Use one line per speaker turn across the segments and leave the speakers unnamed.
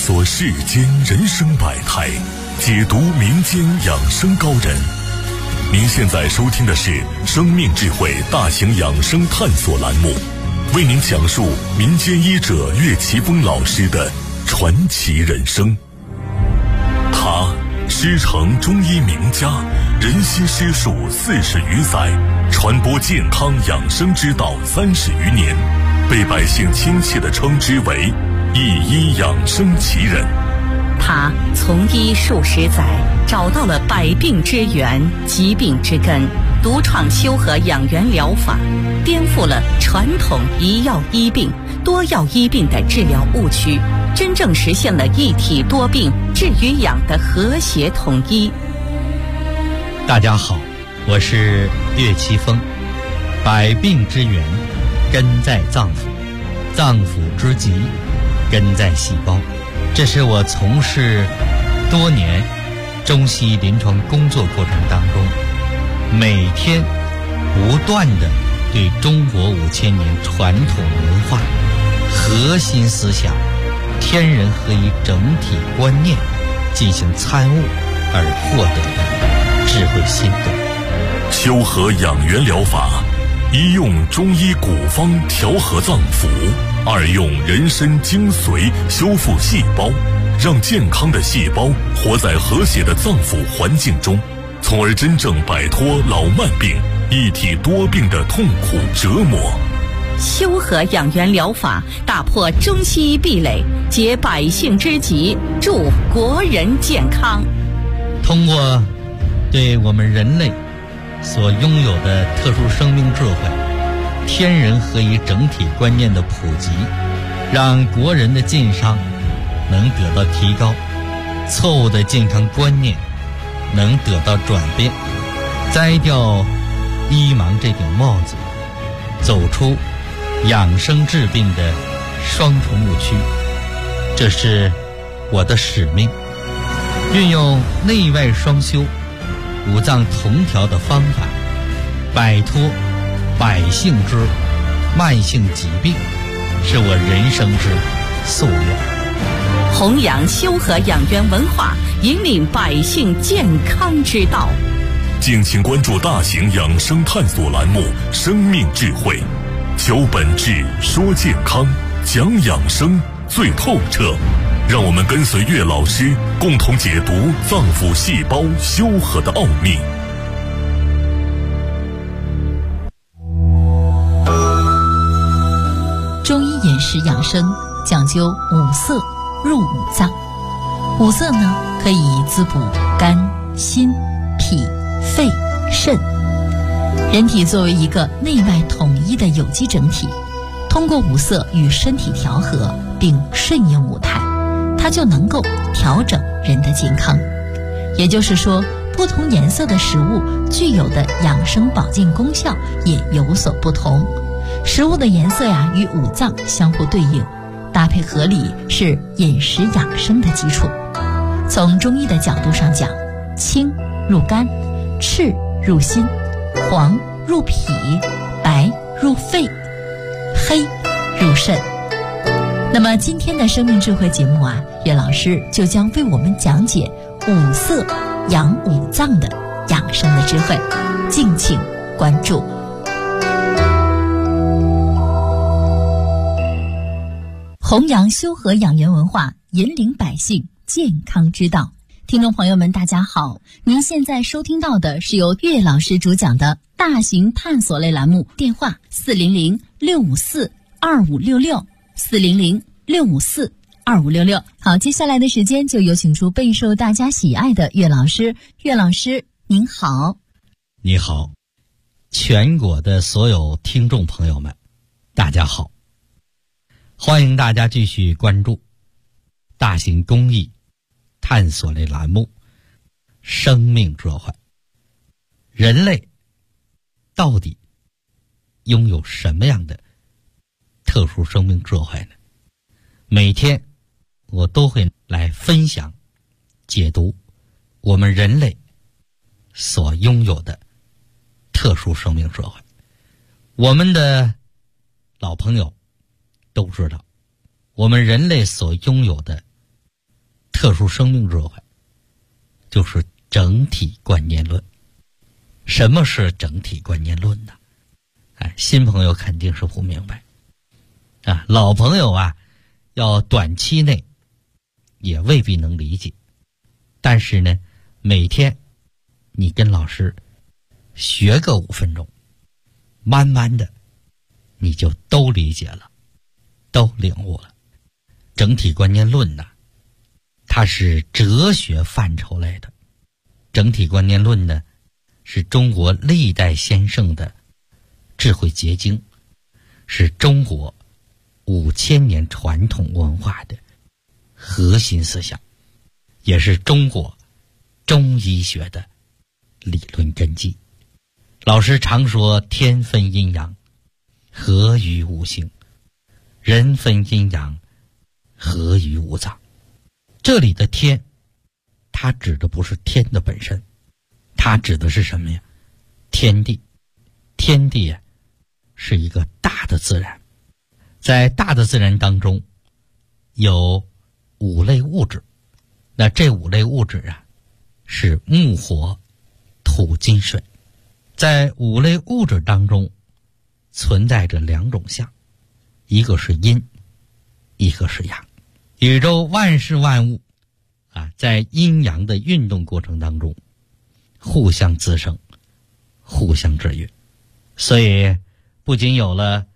索世间人生百态，解读民间养生高人。您现在收听的是生命智慧大型养生探索栏目，为您讲述民间医者岳奇峰老师的传奇人生。他师承中医名家，人悉师术40余载，传播健康养生之道30余年，被百姓亲切地称之为一医养生奇人。
他从医数十载，找到了百病之源、疾病之根，独创修和养元疗法，颠覆了传统一药医病、多药医病的治疗误区，真正实现了一体多病、治与养的和谐统一。
大家好，我是岳奇峰。百病之源根在脏腑，脏腑之疾根在细胞。这是我从事多年中西医临床工作过程当中，每天不断地对中国5000年传统文化核心思想天人合一整体观念进行参悟而获得的智慧心得。
修和养元疗法，一用中医古方调和脏腑，二用人参精髓修复细胞，让健康的细胞活在和谐的脏腑环境中，从而真正摆脱老慢病、一体多病的痛苦折磨。
修和养元疗法打破中西医壁垒，解百姓之急，助国人健康。
通过对我们人类所拥有的特殊生命智慧、天人合一整体观念的普及，让国人的健康能得到提高，错误的健康观念能得到转变，摘掉医盲这顶帽子，走出养生治病的双重误区。这是我的使命，运用内外双修、五脏同调的方法，摆脱百姓之慢性疾病，是我人生之夙愿。
弘扬修和养元文化，引领百姓健康之道。
敬请关注大型养生探索栏目《生命智慧》，求本质，说健康，讲养生最透彻。让我们跟随岳老师，共同解读脏腑细胞修和的奥秘。
中医饮食养生讲究五色入五脏，五色呢可以滋补肝、心、脾、肺、肾。人体作为一个内外统一的有机整体，通过五色与身体调和并顺应五态，它就能够调整人的健康。也就是说，不同颜色的食物具有的养生保健功效也有所不同。食物的颜色与五脏相互对应，搭配合理是饮食养生的基础。从中医的角度上讲，青入肝，赤入心，黄入脾，白入肺，黑入肾。那么今天的生命智慧节目岳老师就将为我们讲解五色养五脏的养生的智慧，敬请关注。弘扬修和养元文化，引领百姓健康之道。听众朋友们大家好，您现在收听到的是由岳老师主讲的大型探索类栏目，电话400-654-2566 400-654-2566。好，接下来的时间就有请出备受大家喜爱的岳老师。岳老师您好。
你好，全国的所有听众朋友们大家好，欢迎大家继续关注大型公益探索类栏目生命智慧。人类到底拥有什么样的特殊生命智慧呢？每天我都会来分享解读我们人类所拥有的特殊生命智慧。我们的老朋友都知道，我们人类所拥有的特殊生命智慧，就是整体观念论。什么是整体观念论呢？新朋友肯定是不明白老朋友要短期内也未必能理解，但是呢，每天你跟老师学个5分钟，慢慢的你就都理解了，都领悟了。整体观念论呢，它是哲学范畴类的。整体观念论呢，是中国历代先圣的智慧结晶，是中国5000年传统文化的核心思想，也是中国中医学的理论根基。老师常说天分阴阳，合于五行；人分阴阳，合于五脏。这里的天，它指的不是天的本身，它指的是什么呀？天地。天地是一个大的自然，在大的自然当中有5类物质，那这5类物质是木火土金水。在5类物质当中存在着2种相，一个是阴，一个是阳。宇宙万事万物在阴阳的运动过程当中互相滋生，互相制约。所以不仅有了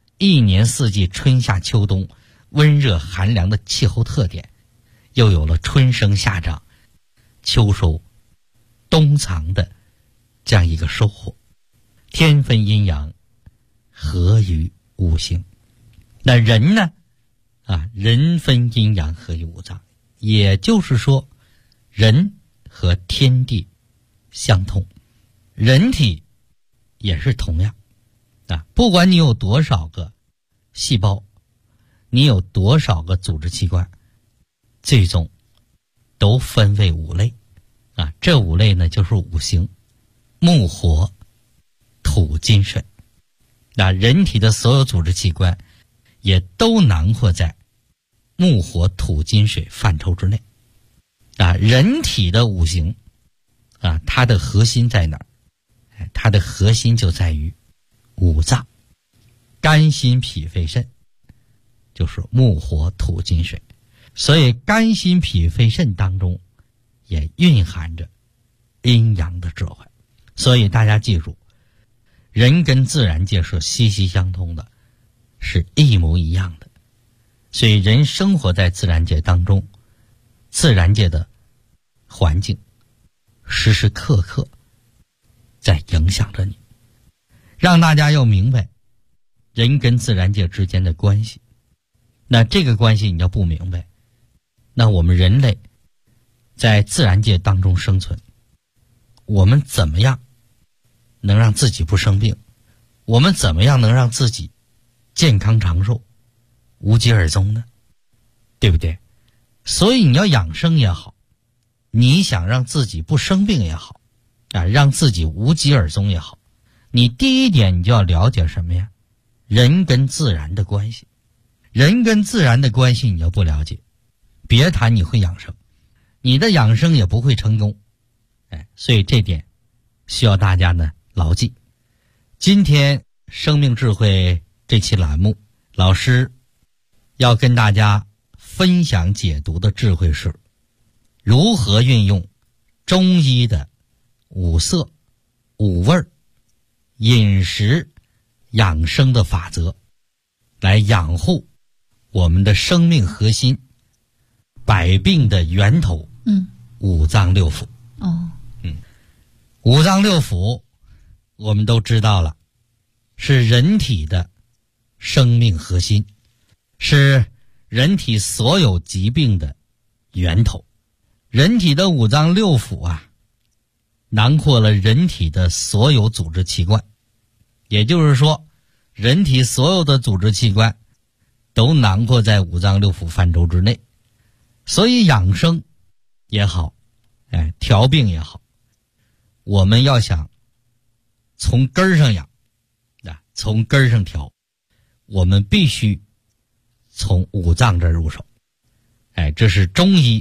1年4季春夏秋冬温热寒凉的气候特点，又有了春生夏长秋收冬藏的这样一个收获。天分阴阳，合于五行。那人呢人分阴阳，合于五脏，也就是说人和天地相通，人体也是同样不管你有多少个细胞，你有多少个组织器官，最终都分为5类这5类呢就是五行：木火土金水。人体的所有组织器官也都囊括在木火土金水范畴之内人体的五行它的核心在哪儿？它的核心就在于五脏，肝心脾肺肾，就是木火土金水。所以肝心脾肺肾当中也蕴含着阴阳的智慧。所以大家记住，人跟自然界是息息相通的，是一模一样的。所以人生活在自然界当中，自然界的环境时时刻刻在影响着你。让大家要明白人跟自然界之间的关系。那这个关系你要不明白，那我们人类在自然界当中生存，我们怎么样能让自己不生病？我们怎么样能让自己健康长寿、无疾而终呢？对不对？所以你要养生也好，你想让自己不生病也好让自己无疾而终也好，你第一点你就要了解什么呀？人跟自然的关系。人跟自然的关系你要不了解，别谈你会养生，你的养生也不会成功。所以这点需要大家呢牢记。今天生命智慧这期栏目，老师要跟大家分享解读的智慧是如何运用中医的5色、5味、饮食养生的法则来养护我们的生命核心，百病的源头五脏六腑。五脏六腑我们都知道了，是人体的生命核心，是人体所有疾病的源头。人体的五脏六腑囊括了人体的所有组织器官，也就是说人体所有的组织器官都囊括在五脏六腑范畴之内。所以养生也好调病也好，我们要想从根儿上养从根儿上调，我们必须从五脏这儿入手。这是中医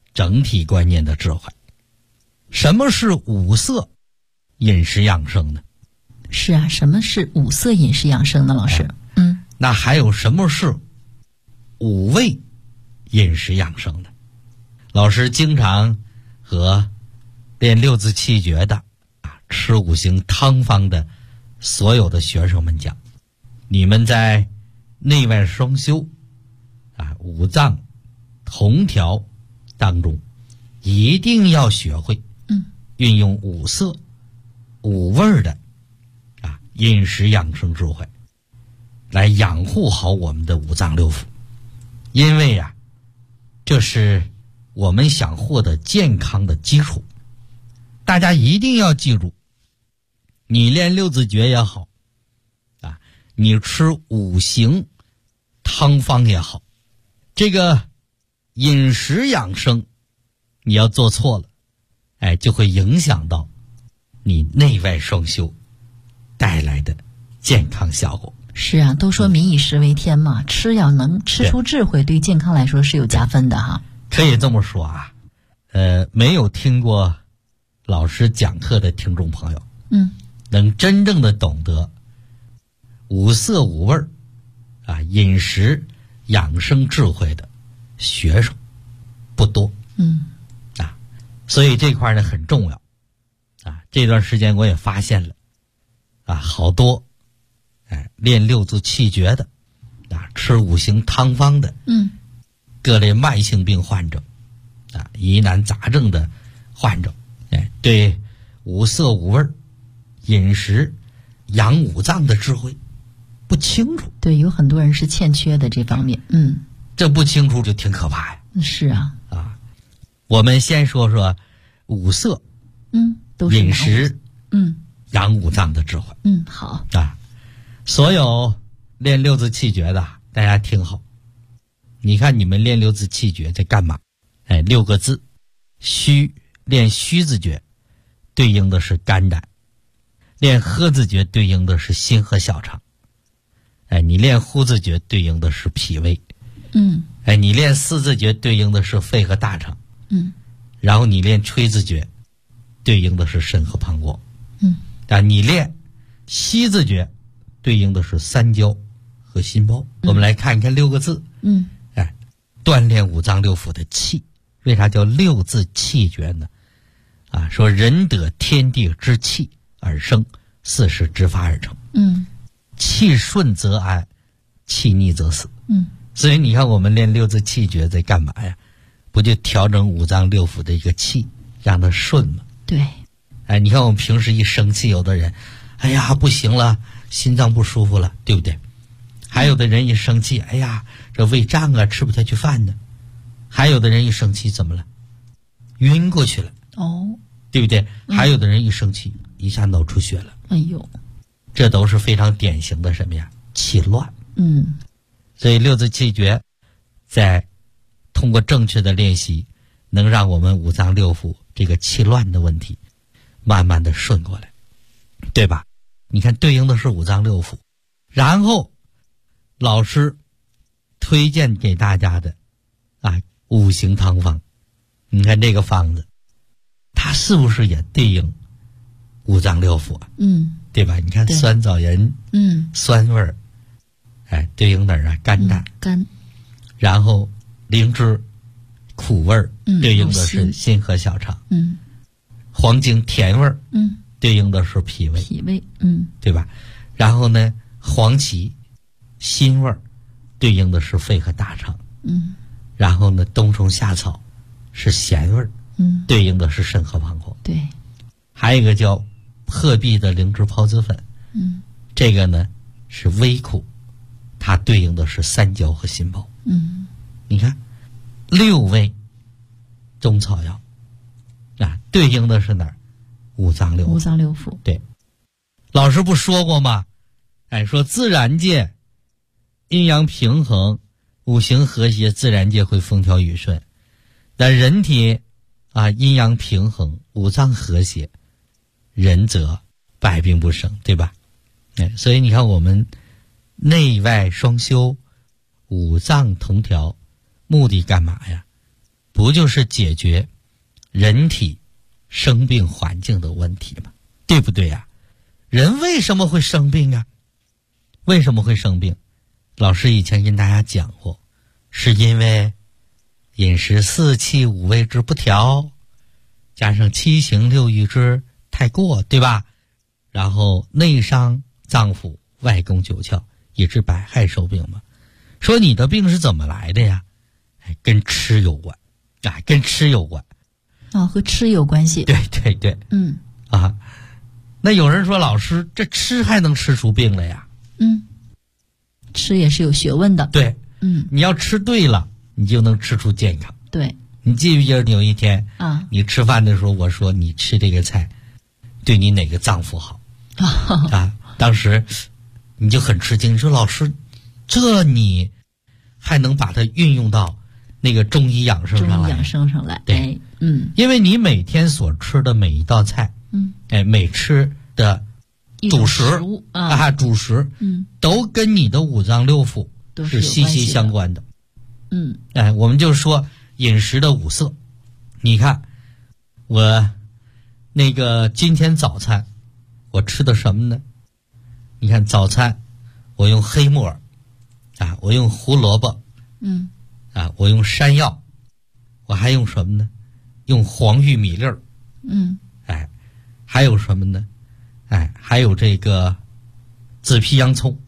整体观念的智慧。什么是五色饮食养生呢？
是啊，什么是五色饮食养生呢，老师？
那还有什么是五味饮食养生呢？老师经常和练六字气诀的吃五行汤方的所有的学生们讲，你们在内外双修五脏同调当中一定要学会运用五色五味的饮食养生智慧来养护好我们的五脏六腑。因为这是我们想获得健康的基础。大家一定要记住，你练六字诀也好你吃五行汤方也好，这个饮食养生你要做错了就会影响到你内外双修带来的健康效果。
是啊，都说民以食为天嘛，吃要能吃出智慧，对健康来说是有加分的哈。
可以这么说没有听过老师讲课的听众朋友能真正的懂得五色五味饮食养生智慧的学生不多所以这块呢很重要这段时间我也发现了好多练六字气诀的吃五行汤方的各类慢性病患者疑难杂症的患者对五色五味饮食养五脏的智慧不清楚。
对，有很多人是欠缺的这方面
这不清楚就挺可怕呀。
是啊
我们先说说五色
都是
饮食养五脏的智慧
好
所有练六字气诀的大家听好，你看你们练六字气诀在干嘛六个字，虚，练虚字诀对应的是肝胆，练喝字诀对应的是心和小肠你练呼字诀对应的是脾胃你练四字诀对应的是肺和大肠然后你练吹字诀对应的是肾和膀胱你练吸字诀对应的是三焦和心包我们来看一看六个字锻炼五脏六腑的气。为啥叫六字气诀呢？说人得天地之气而生，四时之发而成气顺则安，气逆则死所以你看我们练六字气诀在干嘛呀？不就调整五脏六腑的一个气让它顺吗？
对
你看我们平时一生气，有的人哎呀不行了，心脏不舒服了，对不对？还有的人一生气，哎呀这胃胀吃不下去饭呢。还有的人一生气怎么了？晕过去了对不对？还有的人一生气一下脑出血了，
哎呦，
这都是非常典型的什么呀？气乱所以六字气诀在通过正确的练习能让我们五脏六腑这个气乱的问题慢慢的顺过来，对吧？你看对应的是五脏六腑。然后老师推荐给大家的五行汤方，你看这个方子它是不是也对应五脏六腑对吧？你看酸枣仁酸味儿对应哪儿肝胆
肝。
然后灵芝苦味儿对应的是心和小肠黄精甜味儿对应的是脾胃对吧？然后呢黄芪辛味儿对应的是肺和大肠然后呢冬虫夏草是咸味儿对应的是肾和膀胱
对。
还有一个叫鹤壁的灵芝孢子粉这个呢是微苦，它对应的是三焦和心包你看六味中草药对应的是哪儿？五脏六腑。
五脏六腑
对。老师不说过吗？说自然界阴阳平衡，五行和谐，自然界会风调雨顺。但人体阴阳平衡，五脏和谐，人则百病不生，对吧？所以你看我们内外双修，五脏同调，目的干嘛呀？ 不就是解决人体生病环境的问题吗？对不对呀？人为什么会生病啊？为什么会生病？老师以前跟大家讲过，是因为饮食四气五味之不调，加上七情六欲之太过，对吧？然后内伤脏腑，外攻九窍，以致百害受病嘛。说你的病是怎么来的呀？跟吃有关啊，跟吃有关。
和吃有关系。
对对对。那有人说，老师，这吃还能吃出病来呀？
吃也是有学问的。
对。你要吃对了，你就能吃出健康。
对。
你记不记得有一天你吃饭的时候，我说你吃这个菜对你哪个脏腑好当时你就很吃惊，你说老师，这你还能把它运用到那个中医养生上来？中医
养生上来。
对。因为你每天所吃的每一道菜，每吃的主食主食都跟你的五脏六腑是息息相关的。我们就说饮食的五色。你看我那个今天早餐我吃的什么呢？你看早餐我用黑木耳我用胡萝卜我用山药，我还用什么呢？用黄玉米粒儿还有什么呢？还有这个紫皮洋葱。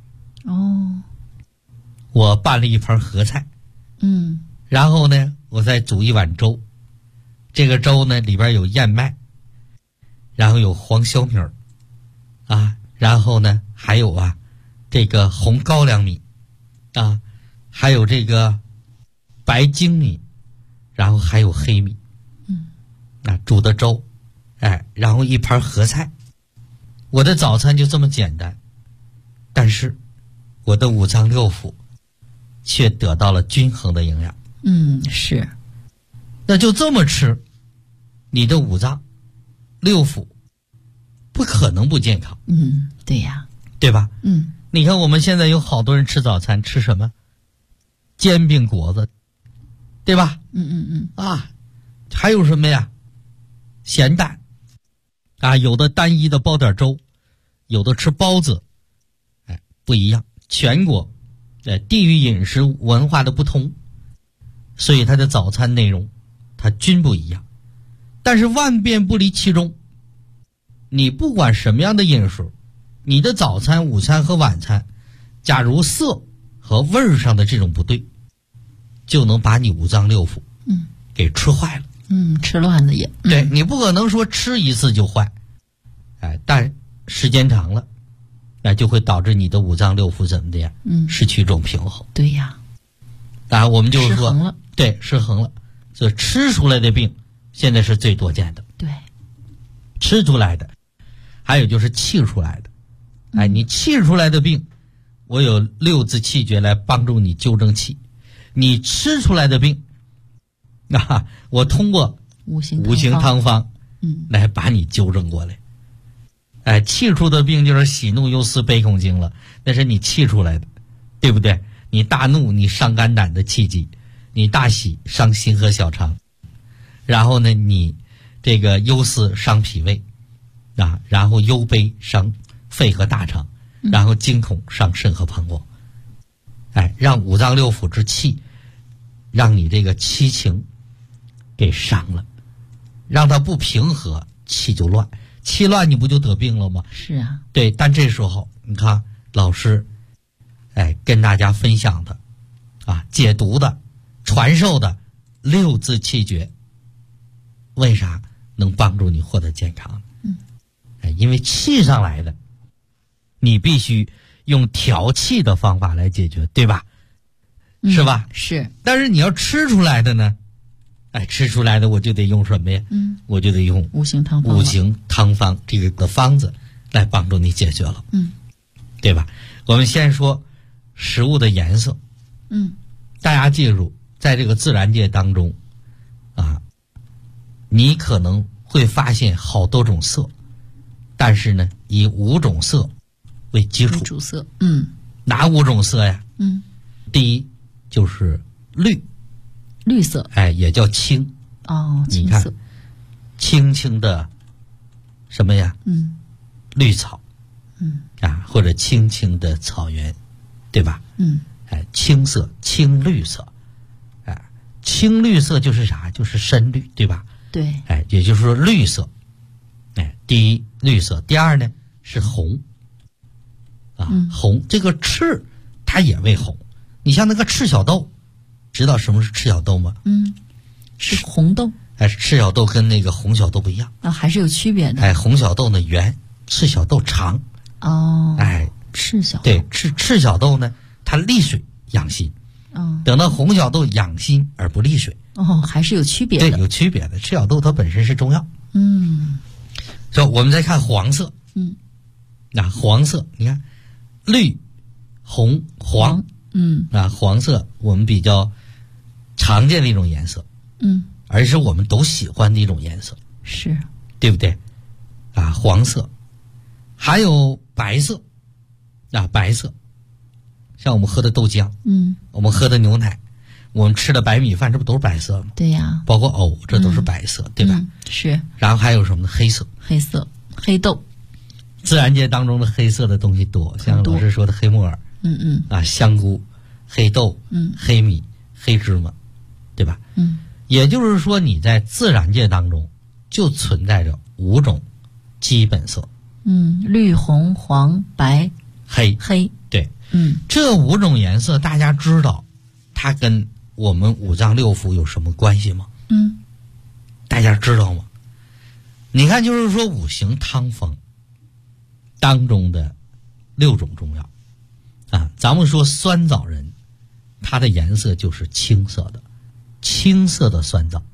我拌了一盘合菜。然后呢，我再煮一碗粥。这个粥呢，里边有燕麦，然后有黄小米儿然后呢还有这个红高粱米还有这个白精米，然后还有黑米。煮的粥，然后一盘合菜。我的早餐就这么简单，但是我的五脏六腑却得到了均衡的营养。
是。
那就这么吃，你的五脏六腑不可能不健康。
对呀。
对吧？你看我们现在有好多人吃早餐吃什么？煎饼果子，对吧？还有什么呀？咸蛋有的单一的包点粥，有的吃包子。不一样。全国地域饮食文化的不同，所以它的早餐内容它均不一样。但是万变不离其中，你不管什么样的饮食，你的早餐午餐和晚餐假如色和味儿上的这种不对，就能把你五脏六腑给吃坏了。
吃乱了也。
对，你不可能说吃一次就坏，但时间长了就会导致你的五脏六腑怎么的呀？失去一种平衡。
对呀。
我们就是说
失衡了。
对，失衡了。所以吃出来的病现在是最多见的。
对。
吃出来的，还有就是气出来的。你气出来的病，我有六字气诀来帮助你纠正气。你吃出来的病我通过五行汤方来把你纠正过来。气出的病就是喜怒忧思悲恐惊了，那是你气出来的，对不对？你大怒你伤肝胆的气机，你大喜伤心和小肠，然后呢你这个忧思伤脾胃然后忧悲伤肺和大肠，然后惊恐伤肾和膀胱。让五脏六腑之气，让你这个七情给伤了，让它不平和，气就乱。气乱你不就得病了吗？
是啊。
对，但这时候你看老师跟大家分享的解读的传授的六字气诀，为啥能帮助你获得健康？因为气上来的，你必须用调气的方法来解决，对吧？是吧？
是。
但是你要吃出来的呢，吃出来的我就得用什么呀？我就得用
五行汤方
这个方子来帮助你解决了。对吧？我们先说食物的颜色。大家记住，在这个自然界当中你可能会发现好多种色，但是呢以5种色为基础。
主色。
哪5种色呀？第一就是绿。
绿色，
也叫青。
青色，
青青的什么呀？绿草，或者青青的草原，对吧？青色，青绿色，青绿色就是啥？就是深绿，对吧？
对，
也就是说绿色，第一绿色，第二呢是红，红，这个赤它也为红。你像那个赤小豆，知道什么是赤小豆吗？
是红豆。
赤小豆跟那个红小豆不一样
还是有区别的。
红小豆呢圆，赤小豆长。
赤小豆，
对，赤小豆呢，它利水养心。等到红小豆养心而不利水。
还是有区别的。
对，有区别的。赤小豆它本身是中药。所以我们再看黄色。黄色，你看绿、红、黄。黄色我们比较常见的一种颜色。而是我们都喜欢的一种颜色。
是，
对不对？黄色，还有白色。白色，像我们喝的豆浆，我们喝的牛奶，我们吃的白米饭，这不都是白色吗？
对呀，
包括藕，这都是白色，对吧？
是。
然后还有什么呢？黑色，
黑豆。
自然界当中的黑色的东西多，像老师说的黑木耳，香菇、黑豆，黑米、黑芝麻，对吧？也就是说，你在自然界当中就存在着5种基本色。
绿、红、黄、白、
黑。对。这5种颜色大家知道它跟我们五脏六腑有什么关系吗？大家知道吗？你看，就是说五行汤方当中的6种中药咱们说酸枣仁，它的颜色就是青色的，青色的酸枣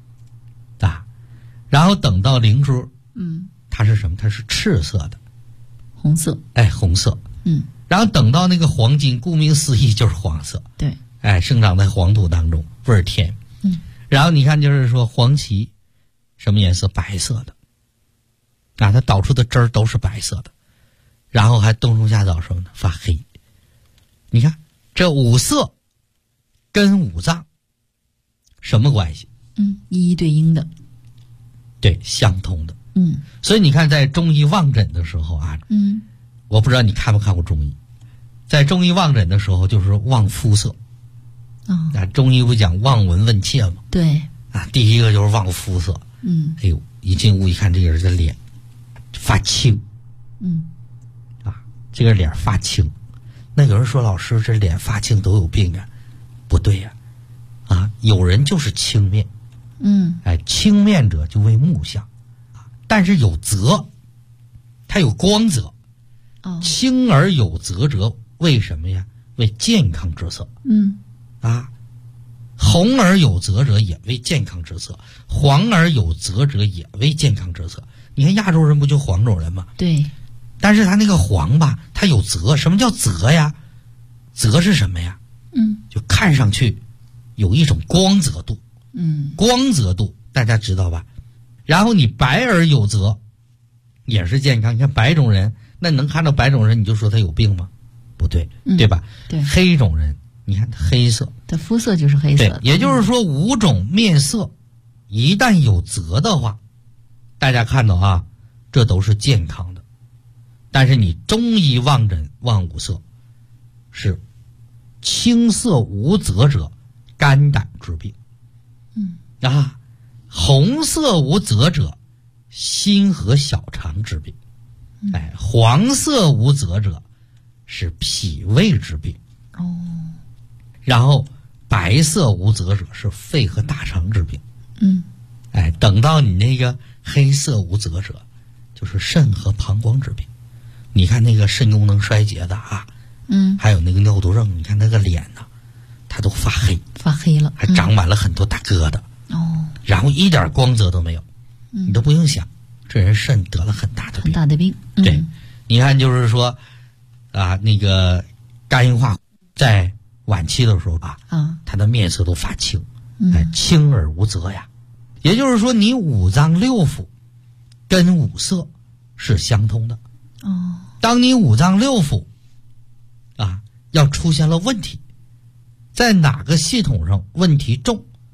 然后等到灵珠，它是什么？它是赤色的，
红色。
红色。然后等到那个黄金，顾名思义就是黄色。
对。
生长在黄土当中，味儿甜。然后你看，就是说黄芪什么颜色？白色的。它导出的汁儿都是白色的。然后还冬虫夏草什么呢？发黑。你看这5色跟五脏什么关系？
一一对应的。
对，相通的。所以你看，在中医望诊的时候我不知道你看没看过中医，在中医望诊的时候就是望肤色。中医不讲望闻问切吗？
对。
第一个就是望肤色。一进屋一看，这个人的脸发青。这个脸发青。那有人说，老师，这脸发青都有病啊？不对呀。有人就是青面。青面者就为木相。但是有泽，它有光泽。青而有泽者为什么呀？为健康之色。红而有泽者也为健康之色，黄而有泽者也为健康之色。你看亚洲人不就黄种人吗？
对。
但是他那个黄吧，他有泽。什么叫泽呀？泽是什么呀？就看上去有一种光泽度。光泽度大家知道吧？然后你白而有泽也是健康。你看白种人，那能看到白种人你就说他有病吗？不对，对吧？
对。
黑种人，你看黑色，
他肤色就是黑色的。
对，也就是说5种面色一旦有泽的话，大家看到这都是健康的。但是你中医望诊望5色，是青色无泽者肝胆之病。红色无泽者心和小肠之病。黄色无泽者是脾胃之病。然后白色无泽者是肺和大肠之病。等到你那个黑色无泽者就是肾和膀胱之病。你看那个肾功能衰竭的还有那个尿毒症，你看那个脸它都发黑
了，
还长满了很多大疙瘩。然后一点光泽都没有。你都不用想，这人肾得了很大的病。对。你看就是说那个肝硬化在晚期的时候他的面色都发青。青而无泽呀。也就是说你五脏六腑跟五色是相通的。当你五脏六腑要出现了问题，在哪个系统上问题重，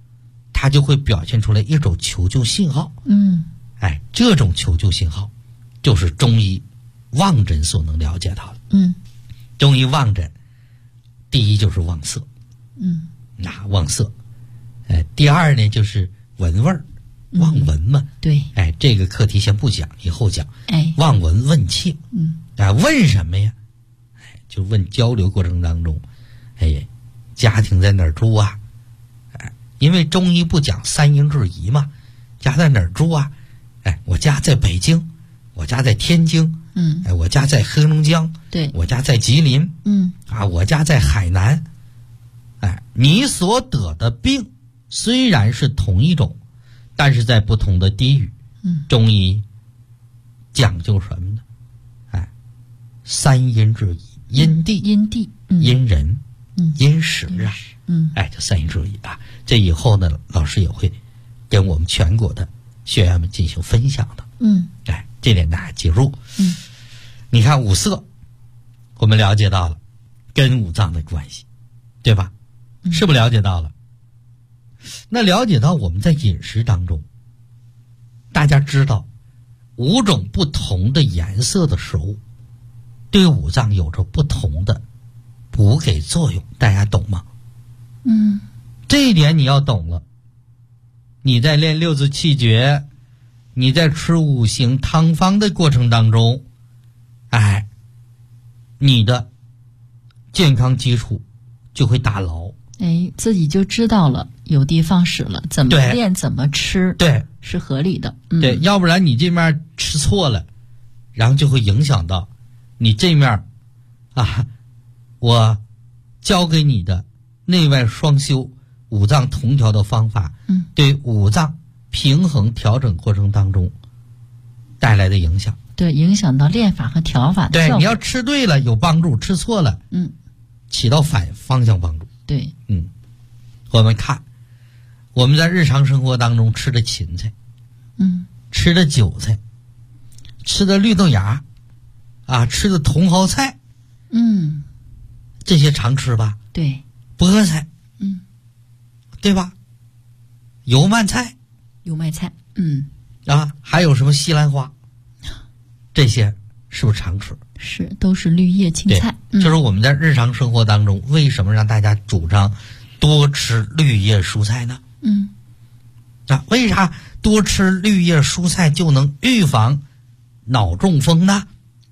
它就会表现出来一种求救信号。这种求救信号就是中医望诊所能了解到的。中医望诊，第一就是望色。望色。第二呢就是闻味儿，望闻嘛。
对。
这个课题先不讲，以后讲。望闻问切。问什么呀？就问交流过程当中，家庭在哪儿住啊？因为中医不讲三阴质疑嘛，家在哪儿住啊？我家在北京，我家在天津，我家在黑龙江，
对，
我家在吉林，我家在海南。你所得的病虽然是同一种，但是在不同的地域。中医讲究什么呢？三阴质疑，阴地、阴人、阴时啊。这三阴质疑啊，这以后呢，老师也会跟我们全国的学员们进行分享的。这点大家记住。你看五色，我们了解到了跟五脏的关系，对吧？是不是了解到了？那了解到我们在饮食当中，大家知道5种不同的颜色的食物对五脏有着不同的补给作用，大家懂吗？这一点你要懂了，你在练六字气诀，你在吃五行汤方的过程当中，你的健康基础就会打牢。
自己就知道了，有的放矢了，怎么练怎么吃，
对，
是合理的。
对，要不然你这面吃错了，然后就会影响到你这面我教给你的内外双修、五脏同调的方法，对五脏平衡调整过程当中带来的影响。
对，影响到练法和调法的效果。
对，你要吃对了有帮助，吃错了，起到反方向帮助。
对，
我们看我们在日常生活当中吃的芹菜，吃的韭菜，吃的绿豆芽，吃的茼蒿菜，这些常吃吧？
对，
菠菜，对吧？油麦菜，还有什么西兰花，这些是不是常吃？
是，都是绿叶青菜。
就是我们在日常生活当中，为什么让大家主张多吃绿叶蔬菜呢？为啥多吃绿叶蔬菜就能预防脑中风呢？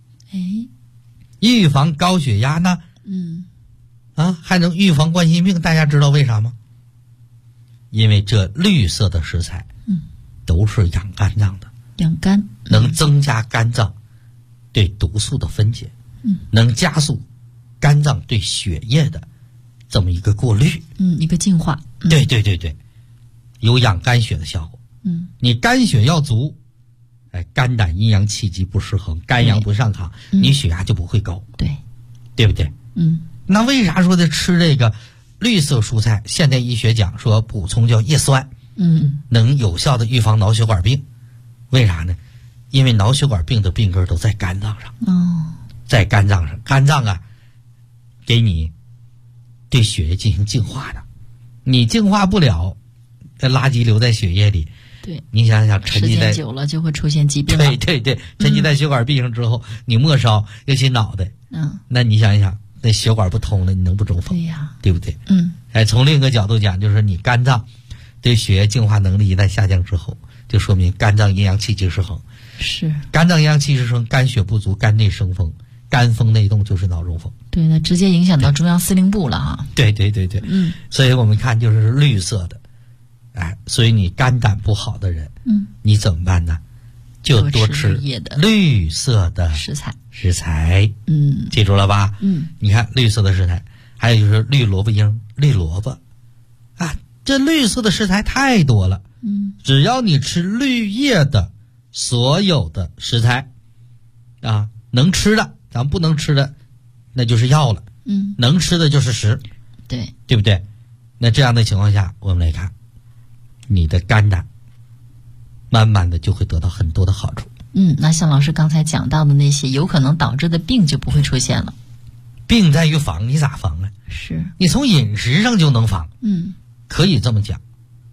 预防高血压呢？还能预防冠心病，大家知道为啥吗？因为这绿色的食材都是养肝脏的，
养肝
能增加肝脏对毒素的分解，能加速肝脏对血液的这么一个过滤，
一个净化。
对，有养肝血的效果。你肝血要足，肝胆阴阳气机不失衡，肝阳不上亢，你血压就不会高。对不对？那为啥说的吃这个绿色蔬菜？现代医学讲说补充叫叶酸，能有效的预防脑血管病。为啥呢？因为脑血管病的病根都在肝脏上。在肝脏上，肝脏给你对血液进行净化的，你净化不了，这垃圾留在血液里。
对，
你想想，沉积在
时间久了就会出现疾病。
对，沉积在血管壁上之后，你末梢尤其脑袋，那你想一想，那血管不通了，你能不中风？
对呀，
对不对？从另一个角度讲，就是你肝脏对血液净化能力一旦下降之后，就说明肝脏阴阳气机失衡。
是，
肝脏阴阳气失衡，肝血不足，肝内生风，肝风内动就是脑中风。
对，那直接影响到中央司令部了哈。
对，所以我们看就是绿色的，所以你肝胆不好的人，你怎么办呢？就多吃绿色的食材。记住了吧？你看绿色的食材，还有就是绿萝卜缨、绿萝卜，这绿色的食材太多了。只要你吃绿叶的所有的食材，能吃的，咱不能吃的，那就是药了。能吃的就是食。对不对？那这样的情况下，我们来看，你的肝胆慢慢的就会得到很多的好处。
那像老师刚才讲到的那些有可能导致的病就不会出现了。
病在于防，你咋防啊？
是，
你从饮食上就能防。可以这么讲，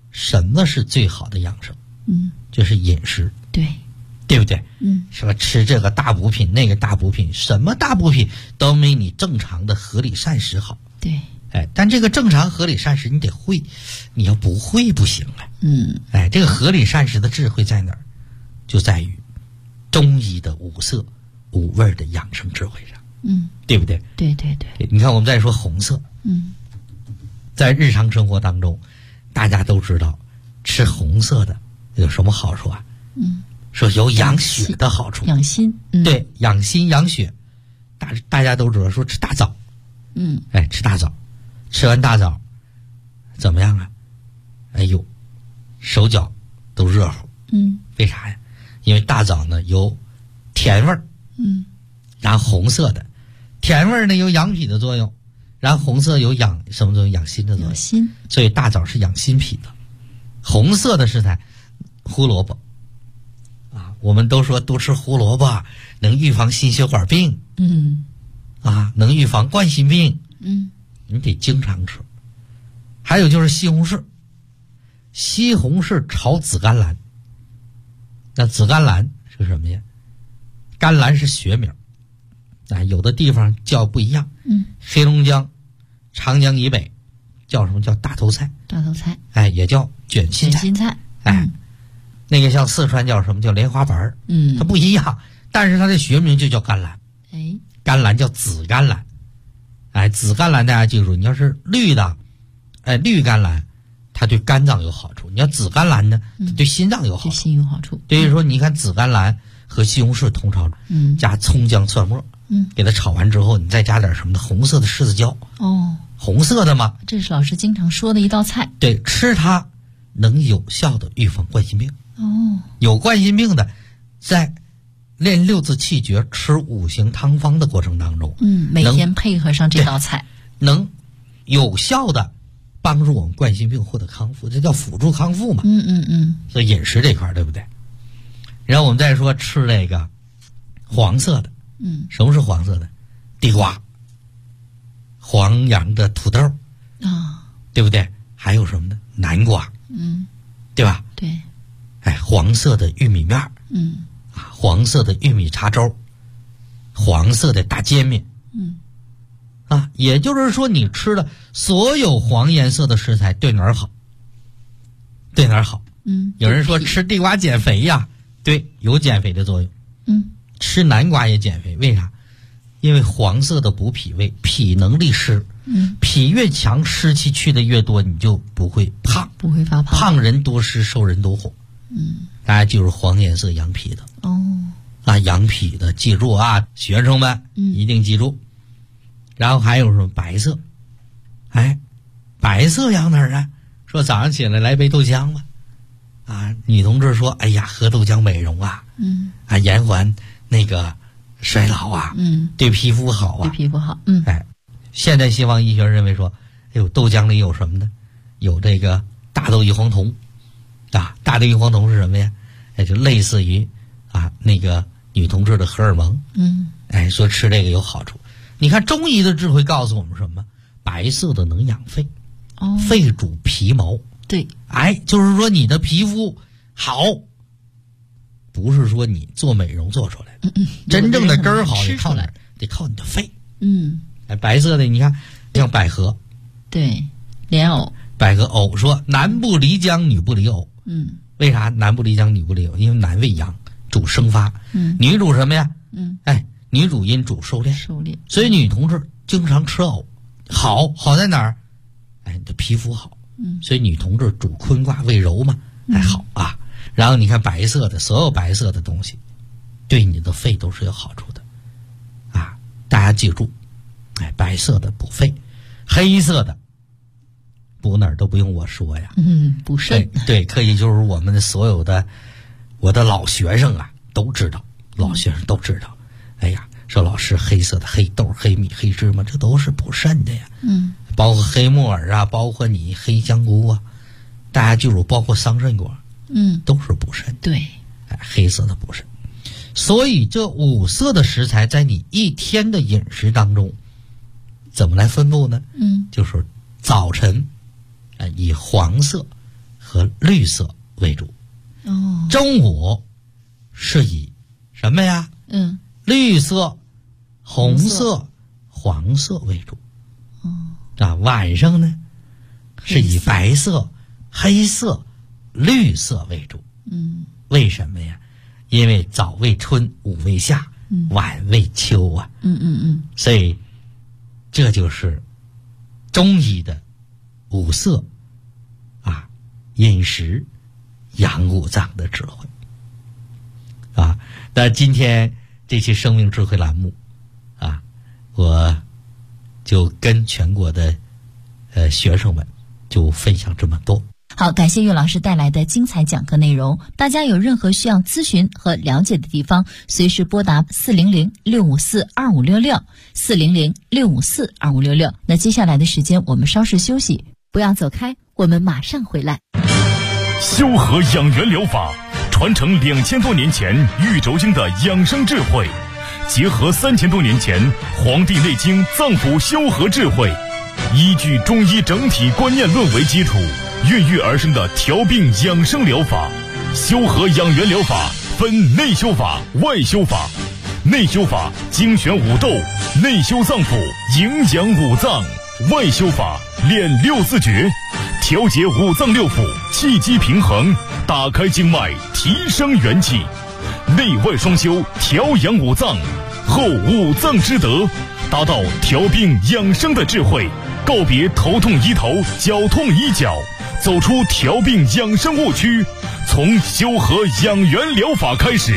什么是最好的养生？就是饮食，对不对？什么吃这个大补品那个大补品，什么大补品都没你正常的合理膳食好。
对，
但这个正常合理膳食你得会，你要不会不行啊。这个合理膳食的智慧在哪儿？就在于中医的五色五味的养生智慧上。对不对？
对，
你看我们再说红色，在日常生活当中，大家都知道吃红色的有什么好处啊？说有养血的好处，
养心，
对，养心养血。大家都知道说吃大枣，吃大枣，吃完大枣怎么样啊？哎呦，手脚都热乎。为啥呀？因为大枣呢有甜味儿，然后红色的甜味儿呢有养脾的作用，然后红色有养什么作用？养心的作用。
心，
所以大枣是养心脾的。红色的食材，胡萝卜啊，我们都说多吃胡萝卜能预防心血管病，能预防冠心病，你得经常吃。还有就是西红柿，西红柿炒紫甘蓝。那紫甘蓝是什么呀？甘蓝是学名，有的地方叫不一样。黑龙江、长江以北叫什么？叫大头菜。
大头菜，
也叫卷心菜。
卷心菜，
那个像四川叫什么？叫莲花白。它不一样，但是它的学名就叫甘蓝。甘蓝叫紫甘蓝。紫甘蓝大家记住，你要是绿的，绿甘蓝，它对肝脏有好处；你要紫甘蓝呢，它对心脏有好处。
对心有好处。
所以说，你看紫甘蓝和西红柿同炒，加葱姜蒜末，给它炒完之后，你再加点什么的红色的柿子椒。红色的嘛，
这是老师经常说的一道菜。
对，吃它能有效的预防冠心病。有冠心病的，在练六字气诀、吃五行汤方的过程当中，
每天配合上这道菜，
能有效的帮助我们冠心病获得康复，这叫辅助康复嘛。所以饮食这块，对不对？然后我们再说吃这个黄色的，什么是黄色的？地瓜、黄杨的土豆对不对？还有什么呢？南瓜，对吧？
对。
黄色的玉米面，黄色的玉米碴粥，黄色的大煎饼，也就是说，你吃的所有黄颜色的食材对哪儿好？对哪儿好？有人说吃地瓜减肥呀，对，有减肥的作用。吃南瓜也减肥，为啥？因为黄色的补脾胃，脾能利湿，脾越强，湿气去的越多，你就不会胖，
不会发胖。
胖人多湿，瘦人多火。大家记住黄颜色养脾的。养脾的，记住啊，学生们一定记住。然后还有什么白色？白色养哪儿啊？说早上起来来杯豆浆吧。女同志说，哎呀，喝豆浆美容啊，延缓那个衰老啊，对皮肤好啊，
对皮肤好。
现代西方医学认为说，豆浆里有什么呢？有这个大豆异黄酮大豆异黄酮是什么呀？就类似于那个女同志的荷尔蒙。说吃这个有好处。你看中医的智慧告诉我们什么？白色的能养肺，肺主皮毛。
对，
就是说你的皮肤好，不是说你做美容做出来的，真正的根儿好得靠哪儿？得靠你的肺。白色的你看像百合，
对，莲藕，
百合藕说男不离姜，女不离藕。为啥男不离姜，女不离藕？因为男为阳，主生发，女主什么呀？女主阴，主收敛。所以女同志经常吃藕，好在哪儿？你的皮肤好。所以女同志主坤卦为柔嘛，好啊。然后你看白色的，所有白色的东西，对你的肺都是有好处的大家记住，白色的补肺，黑色的补哪儿都不用我说呀，
补肾。
对，可以就是我们的所有的我的老学生都知道，说老师黑色的黑豆、黑米、黑芝麻，这都是补肾的呀。包括黑木耳包括你黑香菇大家记住，包括桑葚果，都是补肾。
对，
黑色的补肾。所以这五色的食材在你一天的饮食当中怎么来分布呢？就是早晨以黄色和绿色为主。中午是以什么呀？绿色、红色、黄色为主。晚上呢是以白色、黑色、绿色为主。为什么呀？因为早为春，午为夏，晚为秋啊。所以这就是中医的五色啊，饮食养五脏的智慧啊。那今天这期生命智慧栏目啊，我就跟全国的学生们就分享这么多。
好，感谢岳老师带来的精彩讲课内容。大家有任何需要咨询和了解的地方，随时拨打400-654-2566，400-654-2566。那接下来的时间我们稍事休息，不要走开，我们马上回来。
修和养元疗法传承2000多年前玉轴经的养生智慧，结合3000多年前《黄帝内经》脏腑修和智慧，依据中医整体观念论为基础，孕育而生的调病养生疗法。修和养元疗法分内修法、外修法。内修法精选五斗，内修脏腑，营养五脏；外修法练六字诀，调节五脏六腑，气机平衡，打开经脉，提升元气。内外双修，调养五脏，后五脏之德，达到调病养生的智慧，告别头痛医头，脚痛医脚，走出调病养生误区，从修和养元疗法开始。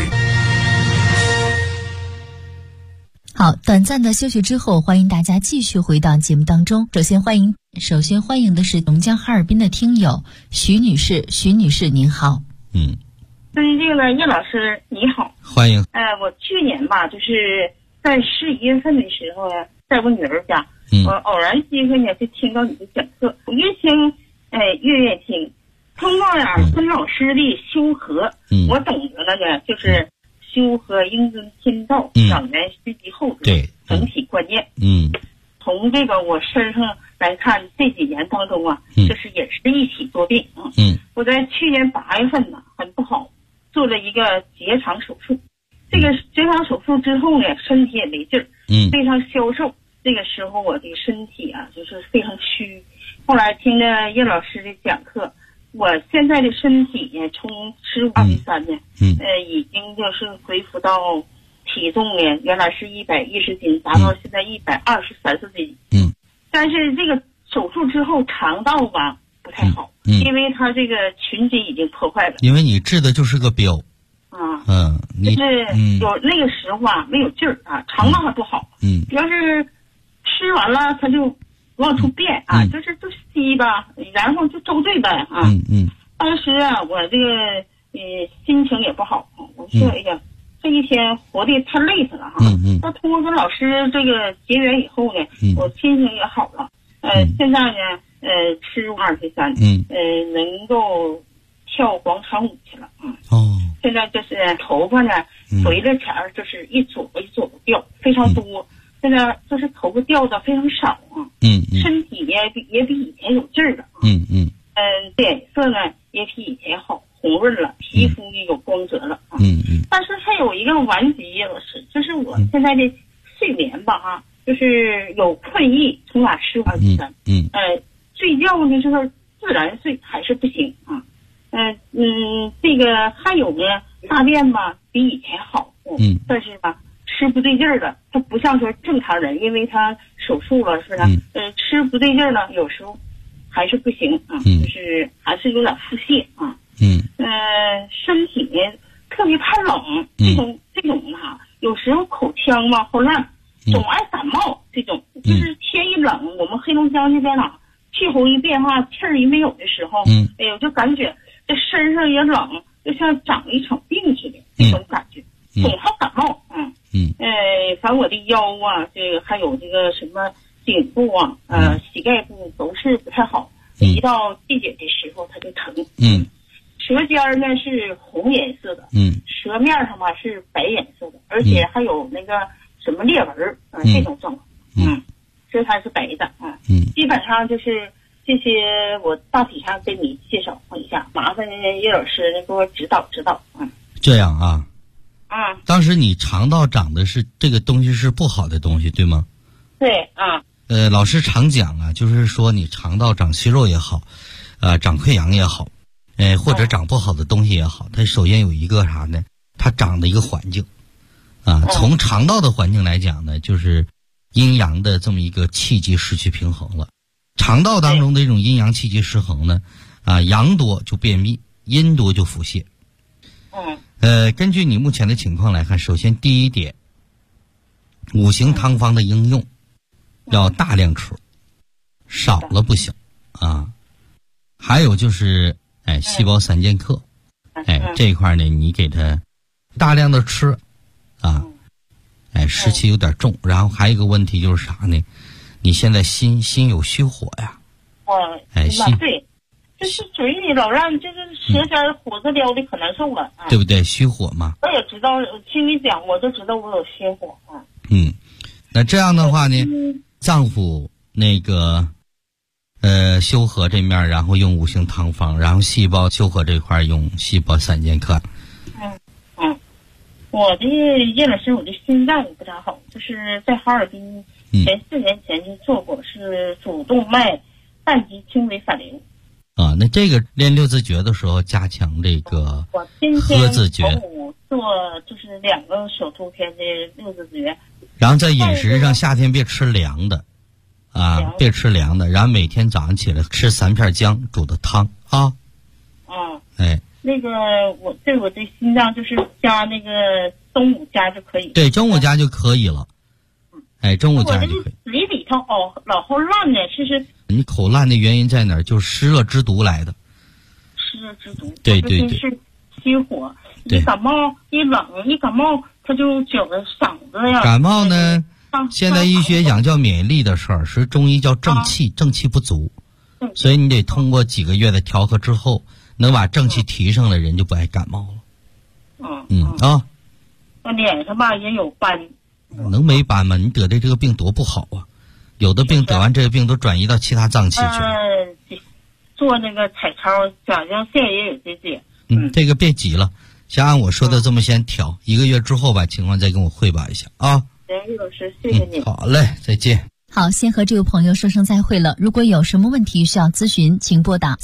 好，短暂的休息之后，欢迎大家继续回到节目当中。首先欢迎的是龙江哈尔滨的听友徐女士。徐女士您好。
这个叶老师你好，
欢迎。
我去年吧，就是在11月份的时候呀，在我女儿家，我偶然机会呢就听到你的讲课，我越听越听，通过跟老师的修和，我懂得了呢，就是修和应遵天道，养元虚极后德，整体观念。从这个我身上来看，这几年当中啊，就是也是一起多病啊。我在去年8月份呢，很不好，做了一个结肠手术。这个结肠手术之后呢，身体也没劲儿，非常消瘦。这个时候我的身体啊，就是非常虚。后来听着叶老师的讲课，我现在的身体呢，从15-23呢，已经就是恢复到体重呢，原来是110斤，达到现在123-124斤。但是这个手术之后，肠道吧不太好，因为它这个群肌已经破坏了。
因为你治的就是个标。
就是有那个时候啊，没有劲儿啊，肠道还不好。要是吃完了，它就往出便啊，就是就吸吧，然后就周罪呗啊。当时啊，我这个心情也不好，我说哎呀，这一天活得太累死了哈。那通过跟老师这个结缘以后呢，我心情也好了。现在呢，吃23，能够跳广场舞去了。现在就是头发呢，随着前儿就是一左一左的掉，非常多。现在就是头发掉的非常少啊。身体呢也比以前有劲儿了。脸色呢也比以前好，红润了，皮肤呢有光泽了啊。但是还有一个顽疾呀，老师，就是我现在的睡眠吧啊，就是有困意，从哪吃23。睡觉呢就是自然睡还是不行啊。这个还有呢，大便吧比以前好，但是吧吃不对劲儿了，他不像说正常人，因为他手术了，是不是？吃不对劲儿了，有时候还是不行啊，就是还是有点腹泻啊。身体呢特别怕冷，这种哈，有时候口腔嘛好烂，总爱感冒，这种就是天一冷，我们黑龙江这边啊，气候一变化，气儿一没有的时候，哎呦，就感觉这身上也冷，就像长了一场病似的，这种感觉，总好感冒。反正我的腰啊，这个还有这个什么颈部啊，膝盖部都是不太好，一到季节的时候它就疼。舌尖呢是红颜色的，舌面上吧是白颜色的，而且还有那个什么裂纹这种状况。舌苔是白的啊。基本上就是这些，我大体上跟你介绍一下，麻烦叶老师给我指导指导。
这样啊。当时你肠道长的是这个东西是不好的东西，对吗？
对啊。
老师常讲啊，就是说你肠道长息肉也好，长溃疡也好，或者长不好的东西也好，它首先有一个啥呢？它长的一个环境啊。从肠道的环境来讲呢，就是阴阳的这么一个气机失去平衡了。肠道当中的这种阴阳气机失衡呢，阳多就便秘，阴多就腹泻。根据你目前的情况来看，首先第一点，五行汤方的应用要大量吃，少了不行啊。还有就是细胞三剑客，这一块呢你给它大量的吃啊。湿气有点重，然后还有一个问题就是啥呢？你现在心有虚火呀。
心对，就是嘴里老让这个舌尖火子撩的可难受了，
对不对？虚火嘛。
我也知道，听你讲我就知道我有心火啊。
那这样的话呢，脏腑那个修和这面，然后用五行汤方，然后细胞修和这块用细胞三剑客。
我的叶老师，我的心脏也不大好，就是在哈尔滨前4年前就做过，是主动脉半级轻微反流。
那这个练六字诀的时候，加强这个喝字诀。我今天中午
做就是2个手图篇的六字诀。
然后在饮食上，夏天别吃凉的，别吃凉的。然后每天早上起来吃3片姜煮的汤啊。那个
我对我的心脏就是加那个中午加就可以。
对，中午加就可以了。中午加就可以。
我这嘴里头老后烂呢，是
你口烂的原因在哪儿？就是湿热之毒来的。
湿热之毒。
对对对。
是心火。你感冒一冷一感冒，它就觉得嗓子呀。
感冒呢，现在医学讲叫免疫力的事儿，是中医叫正气，正气不足。所以你得通过几个月的调和之后，能把正气提上来，人就不爱感冒了。
我脸上吧也有斑。
能没斑吗？你得的这个病多不好啊！有的病得完这个病都转移到其他脏器去了。
做那个彩超，甲状腺也有这些。
这个别急了，先按我说的这么先调，1个月之后把情况再跟我汇报一下啊。
行，老师，谢谢你。
好嘞，再见。
好，先和这位朋友说声再会了。如果有什么问题需要咨询，请拨打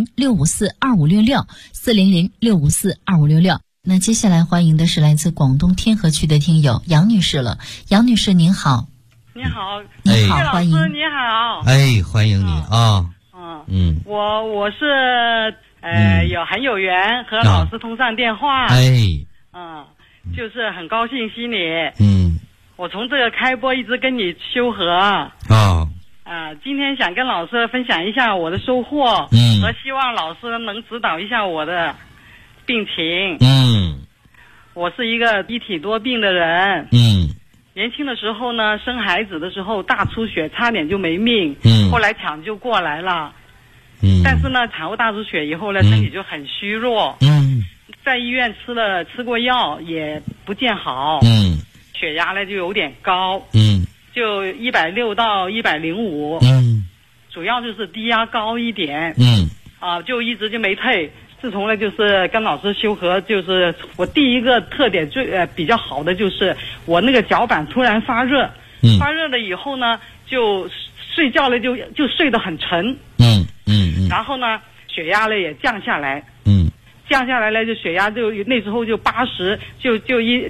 400-654-2566，400-654-2566。那接下来欢迎的是来自广东天河区的听友杨女士了。杨女士您好。
你好。
你好，欢迎。
你好。
欢迎你啊。
我是很有缘和老师通上电话。就是很高兴心里。我从这个开播一直跟你修和。今天想跟老师分享一下我的收获。和希望老师能指导一下我的病情。我是一个一体多病的人。年轻的时候呢，生孩子的时候大出血，差点就没命。后来抢救过来了。但是呢，产后大出血以后呢，身体就很虚弱。在医院吃过药也不见好。血压呢就有点高。就160到105。主要就是低压高一点。就一直就没退。自从呢就是跟老师修和，就是我第一个特点比较好的就是我那个脚板突然发热。发热了以后呢，就睡觉了就睡得很沉。然后呢血压呢也降下来。降下来了就血压就那时候就80，就是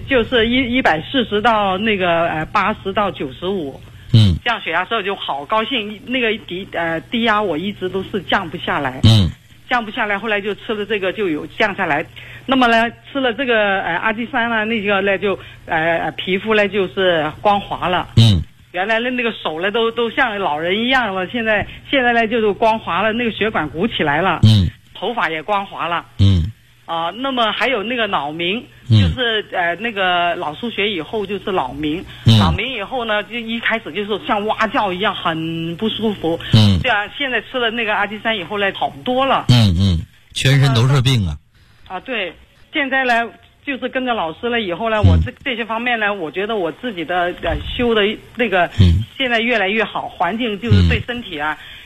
140到那个80到95。这样血压之后就好高兴，那个低压我一直都是降不下来。降不下来，后来就吃了这个就有降下来。那么呢，吃了这个阿基酸呢，那个呢就皮肤呢就是光滑了。原来那个手呢都像老人一样了，现在呢就是光滑了，那个血管鼓起来了。头发也光滑了。那么还有那个脑鸣，就是那个脑出血以后就是脑鸣。脑鸣以后呢，就一开始就是像蛙叫一样，很不舒服。这样现在吃了那个阿基酸以后呢，好多了。
全身都是病啊。
对，现在呢就是跟着老师了以后呢，我这些方面呢，我觉得我自己的修的那个现在越来越好，环境就是对身体啊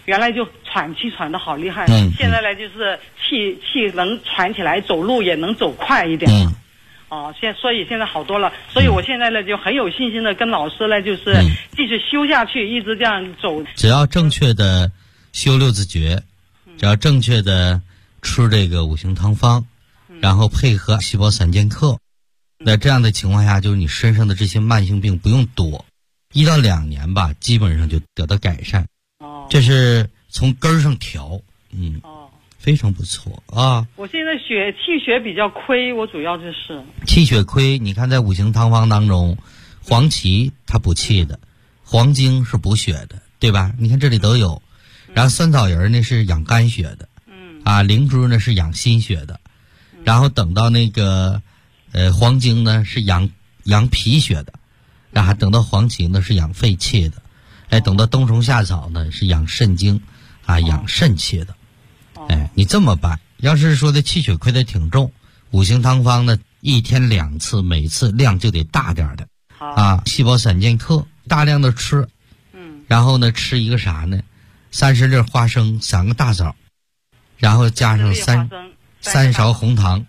原来就喘气喘得好厉害，现在呢就是气能喘起来，走路也能走快一点了。所以现在好多了，所以我现在呢就很有信心的跟老师呢就是继续修下去，一直这样走。
只要正确的修六字诀，只要正确的吃这个五行汤方，然后配合细胞散健克，那这样的情况下，就是你身上的这些慢性病不用躲，1到2年吧，基本上就得到改善。这是从根儿上调，非常不错啊！
我现在气血比较亏，我主要就是
气血亏。你看，在五行汤方当中，黄芪它补气的，黄精是补血的，对吧？你看这里都有。然后酸枣仁呢是养肝血的，灵芝呢是养心血的，然后等到那个黄精呢是养脾血的，然后等到黄芪呢是养肺气的，等到冬虫夏草呢是养肾精养肾气的。你这么办，要是说的气血亏的挺重，五行汤方呢1天2次，每次量就得大点的细胞散健克大量的吃，然后呢吃一个啥呢，30粒花生，3个大枣，然后加上3勺红糖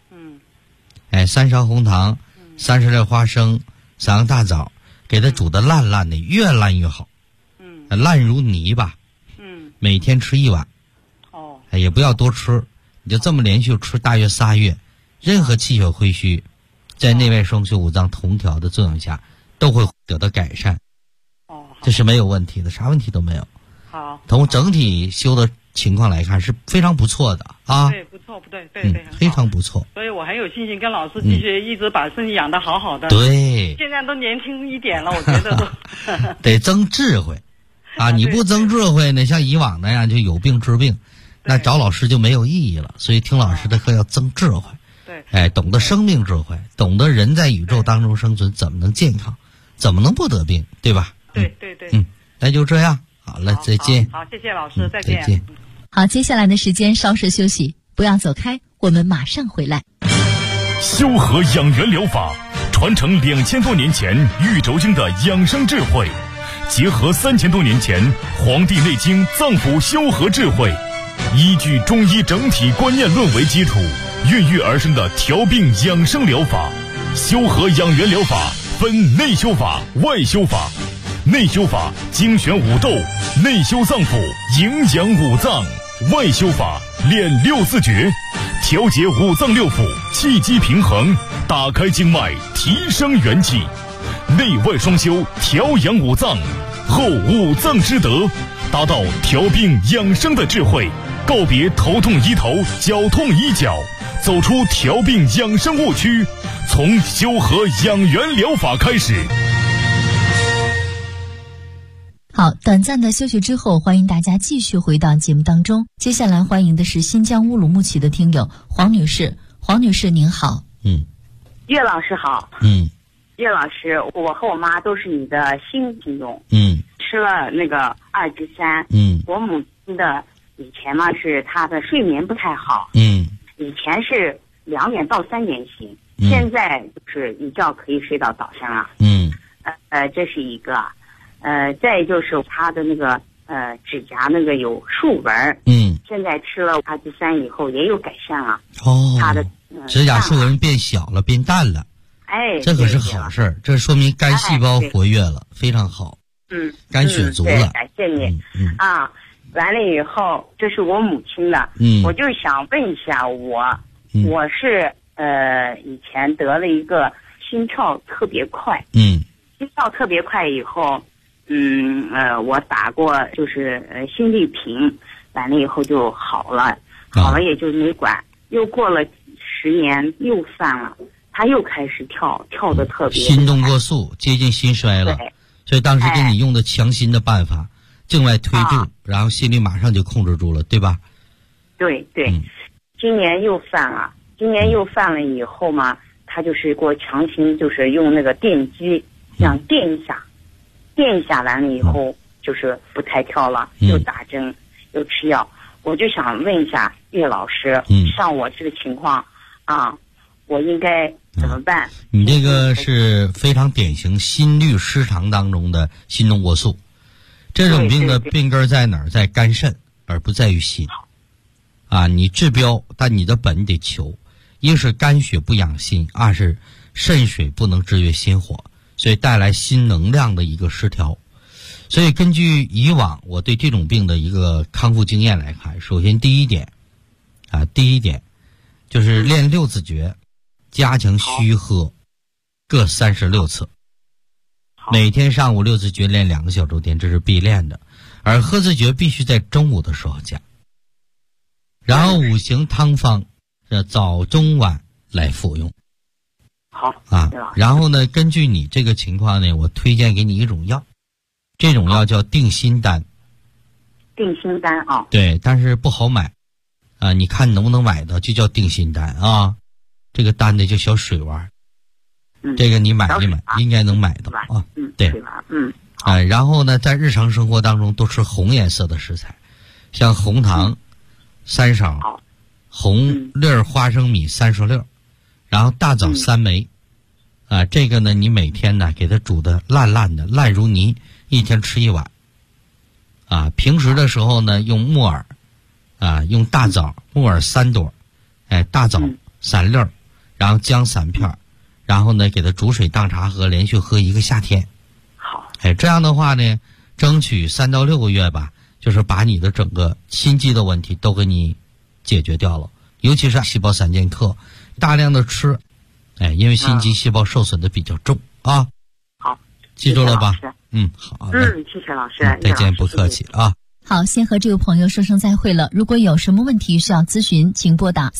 ，3勺红糖，30粒花生，3个大枣，给它煮得烂烂的，越烂越好，烂如泥吧，每天吃1碗。也不要多吃，你就这么连续吃大约3月，任何气血亏虚，在内外双修五脏同调的作用下，都会得到改善。这是没有问题的，啥问题都没有。
好，
从整体修的情况来看是非常不错的啊。
对，不错，对，
非常不错。
所以我很有信心跟老师继续一直把身体养得好好的。
对，
现在都年轻一点了，我觉得都
得增智慧你不增智慧呢，像以往那样就有病治病。那找老师就没有意义了，所以听老师的课要增智慧。
对，
懂得生命智慧，懂得人在宇宙当中生存怎么能健康，怎么能不得病，对吧？
对，
那就这样，好了，再见。
好，谢谢老师，再见。
再见。
好，接下来的时间稍事休息，不要走开，我们马上回来。
修和养元疗法传承2000多年前玉轴经的养生智慧，结合3000多年前《黄帝内经》脏腑修和智慧，依据中医整体观念论为基础，孕育而生的调病养生疗法。修和养元疗法分内修法、外修法。内修法精选五斗，内修脏腑，营养五脏；外修法练6字诀，调节五脏六腑，气机平衡，打开经脉，提升元气。内外双修，调养五脏，后五脏之德，达到调病养生的智慧。告别头痛医头，脚痛医脚，走出调病养生误区，从修和养元疗法开始。
好，短暂的休息之后，欢迎大家继续回到节目当中。接下来欢迎的是新疆乌鲁木齐的听友黄女士。黄女士您好。
岳老师好。岳老师，我和我妈都是你的新听众。吃了那个2之3。我母亲的以前嘛是她的睡眠不太好。以前是2点到3点醒，现在就是一觉可以睡到早上啊。这是一个。再就是她的那个指甲那个有竖纹。现在吃了2之3以后也有改善了。她的
指甲竖纹变小了，变淡了。这可是好事儿，这说明肝细胞活跃了，非常好。肝血足了。
感谢你。完了以后，这是我母亲的。我就想问一下我是以前得了一个心跳特别快。心跳特别快以后，我打过就是心律平，完了以后就好了，也就没管。又过了10年又犯了，他又开始跳得特别
心动过速，接近心衰了。所以当时给你用的强心的办法，静脉推注，然后心率马上就控制住了，对吧？
对。今年又犯了以后嘛，他就是给我强行就是用那个电击想电一下完了以后就是不太跳了，又打针又吃药。我就想问一下岳老师，像我这个情况我应该怎么办？
你这个是非常典型心律失常当中的心动过速， 这种病的病根在哪儿？在肝肾，而不在于心。啊，你治标，但你的本得求，一是肝血不养心，二是肾水不能制约心火，所以带来心能量的一个失调。所以根据以往我对这种病的一个康复经验来看，首先第一点就是练六字诀，加强虚喝，各36次，每天上午六字诀练2个小周天，这是必练的。而喝字诀必须在中午的时候加，然后5行汤方早中晚来服用。
好
啊，然后呢，根据你这个情况呢，我推荐给你一种药，这种药叫定心丹。
定心丹啊？
对，但是不好买啊，你看能不能买到，就叫定心丹啊。这个丹的就小水丸，这个你买一买，应该能买到啊。对，然后呢，在日常生活当中多吃红颜色的食材，像红糖3勺，红粒花生米36，然后大枣3枚，这个呢，你每天呢给它煮的烂烂的，烂如泥，一天吃1碗。平时的时候呢，用木耳，用大枣，木耳3朵，大枣3粒，然后姜3片，然后呢给它煮水当茶喝，连续喝1个夏天。
好，
这样的话呢，争取3到6个月吧，就是把你的整个心肌的问题都给你解决掉了，尤其是细胞3剑客，大量的吃，因为心肌细胞受损的比较重啊。
好，
记住了吧？好。
谢谢老师。
再见，不客气啊。
好，先和这位朋友说声再会了。如果有什么问题需要咨询，请拨打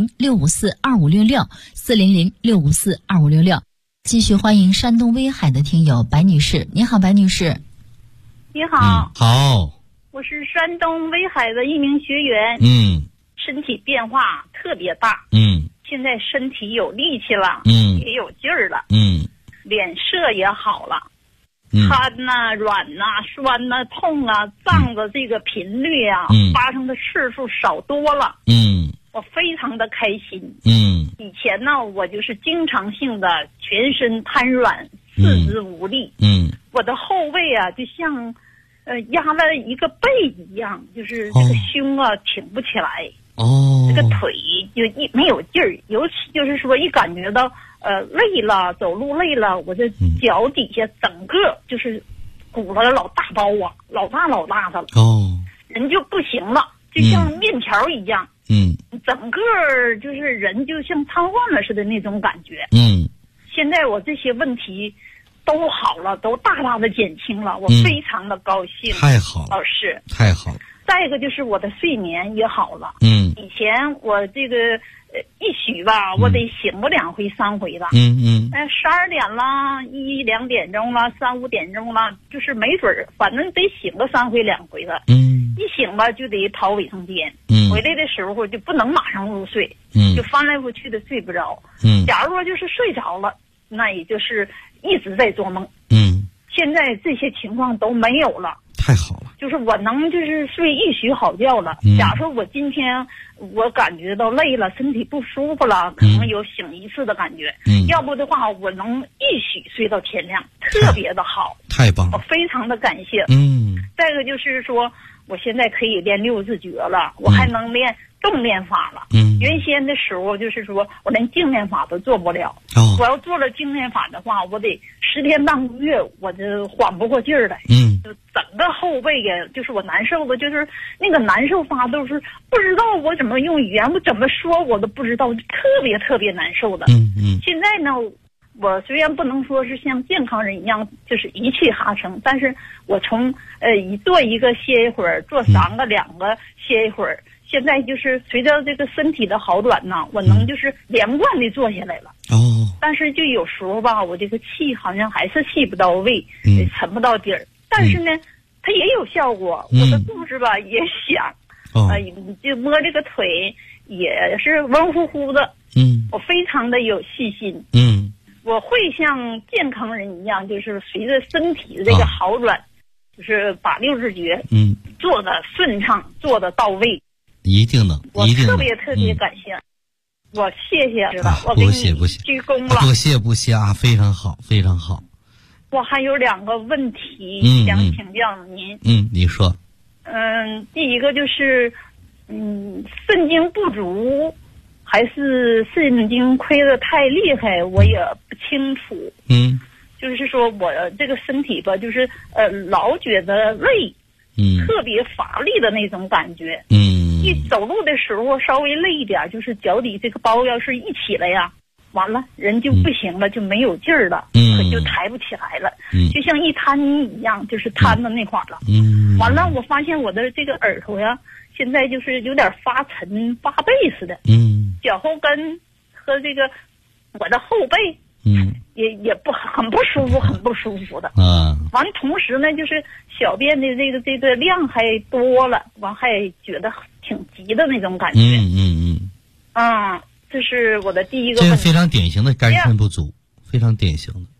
400-654-2566，400-654-2566。继续欢迎山东威海的听友白女士。你好，白女士。
你好。
好。
我是山东威海的一名学员。身体变化特别大。现在身体有力气了。也有劲儿了。脸色也好了。瘫呐、软呐、酸呐、痛啊、胀的这个频率啊，发生的次数少多了。我非常的开心。以前呢，我就是经常性的全身瘫软、四肢无力。我的后背啊，就像压了一个背一样，就是这个胸啊挺不起来。这个腿就没有劲儿，尤其就是说一感觉到累了，走路累了，我这脚底下整个就是鼓了老大包啊，老大的了。人就不行了，就像面条一样。整个就是人就像瘫痪了似的那种感觉。现在我这些问题都好了，都大大的减轻了，我非常的高兴。
太好了，
老师，
太好了。
再一个就是我的睡眠也好了。以前我这个一宿吧，我得醒个2回3回的。12点了，1、2点钟了，3、5点钟了，就是没准儿，反正得醒个3回2回的。一醒吧就得跑卫生间。回来的时候就不能马上入睡。就翻来覆去的睡不着。假如说就是睡着了，那也就是一直在做梦。现在这些情况都没有了。
太好了，
就是我能就是睡一宿好觉了。假如说我今天我感觉到累了，身体不舒服了，可能有醒一次的感觉。要不的话，我能一宿睡到天亮，特别的好。
太棒了，
我非常的感谢。再一个就是说，我现在可以练6字诀了，我还能练动练法了。原先的时候就是说我连静练法都做不了。我要做了静练法的话，我得10天半个月，我就缓不过劲儿来。就整个后背呀，就是我难受的，就是那个难受法都是不知道我怎么用语言，我怎么说我都不知道，特别特别难受的。现在呢，我虽然不能说是像健康人一样就是一气哈成，但是我从做一个歇一会儿，做3个2个歇一会儿，现在就是随着这个身体的好转呢，我能就是连贯的做下来了。但是就有时候吧，我这个气好像还是气不到位，沉不到底儿。但是呢，它也有效果。我的肚子吧也响，就摸这个腿也是温乎乎的。我非常的有信心。我会像健康人一样，就是随着身体的这个好转，就是把6字诀做的顺畅，做的到位。
一定能，
我特别特别感谢。我谢谢，知道我给你鞠躬了。
不谢啊，非常好，非常好。
我还有2个问题想请教您。
你说。
第一个就是，肾精不足，还是肾精亏得太厉害，我也不清楚。就是说我这个身体吧，就是老觉得累，特别乏力的那种感觉。一走路的时候稍微累一点，就是脚底这个包要是一起来呀，完了人就不行了，就没有劲儿了，可就抬不起来了，就像一滩泥一样，就是瘫到那块儿了。完了，我发现我的这个耳朵呀，现在就是有点发沉发背似的。脚后跟和这个我的后背，也很不舒服，很不舒服的。完了，同时呢，就是小便的这个量还多了，完还觉得挺急的那种感觉。这是我的第一个问题。
这是非常典型的肝肾不足，非常典型的。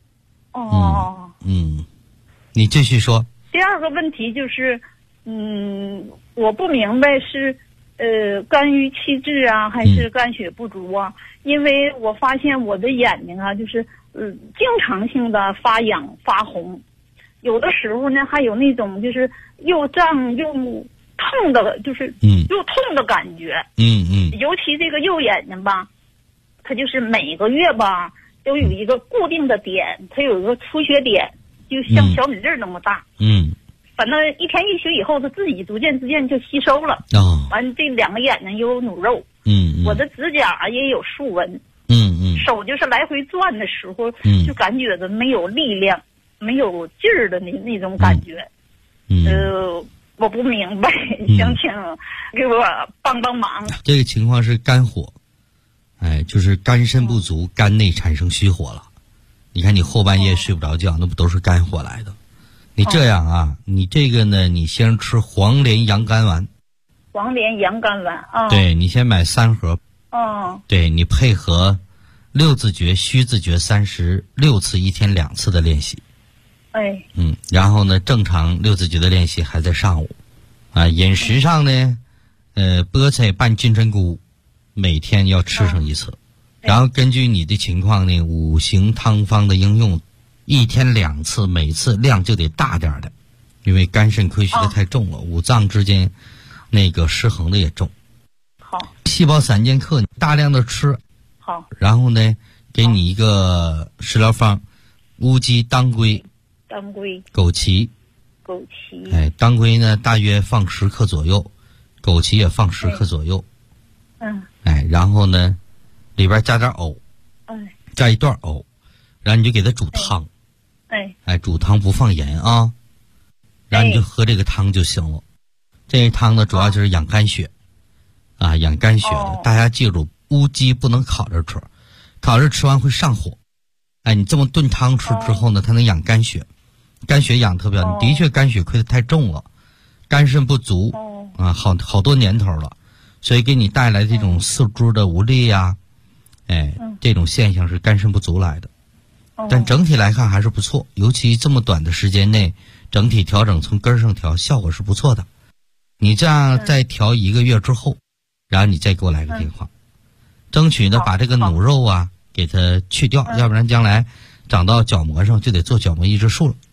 你继续说。
第2个问题就是，我不明白是肝郁气滞啊，还是肝血不足啊？因为我发现我的眼睛啊，就是经常性的发痒发红，有的时候呢还有那种就是又胀又痛的，就是又痛的感觉。尤其这个右眼睛吧，它就是每个月吧都有一个固定的点，它有一个出血点，就像小米粒那么大。反正一天一宿以后，它自己逐渐就吸收了。完这2个眼睛又有努肉。我的指甲也有竖纹。手就是来回转的时候，就感觉的没有力量，没有劲儿的那种感觉。我不明白，想请给我帮忙。
这个情况是肝火，就是肝肾不足，肝内产生虚火了。你看你后半夜睡不着觉，那不都是肝火来的？你这样啊，你这个呢，你先吃黄连阳肝丸。
黄连阳肝丸啊。
对，你先买3盒。对，你配合6字诀、虚字诀36次，1天2次的练习。然后呢，正常6字诀的练习还在上午。饮食上呢，菠菜拌金针菇，每天要吃上1次。然后根据你的情况呢，5行汤方的应用，1天2次，每次量就得大点的，因为肝肾亏虚的太重了，五脏之间那个失衡的也重。
好，
细胞散健克大量的吃。
好，
然后呢，给你一个食疗方：乌鸡、当归、枸杞。当归呢大约放10克左右，枸杞也放10克左右。然后呢，里边加点藕，加一段藕，然后你就给它煮汤。煮汤不放盐啊，然后你就喝这个汤就行了。这个汤呢，主要就是养肝血，养肝血的。大家记住，乌鸡不能烤着吃，烤着吃完会上火。你这么炖汤吃之后呢，它能养肝血，肝血养特别好。你的确肝血亏得太重了，肝肾不足好多年头了，所以给你带来这种四肢的无力呀，这种现象是肝肾不足来的。但整体来看还是不错，尤其这么短的时间内，整体调整从根上调，效果是不错的。你这样再调1个月之后，然后你再给我来个电话，争取呢把这个努肉给它去掉，要不然将来长到角膜上就得做角膜抑制术了。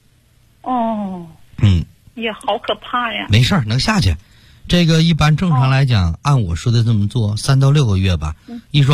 也好可怕呀。
没事儿，能下去。这个一般正常来讲，按我说的这么做，3到6个月吧。一说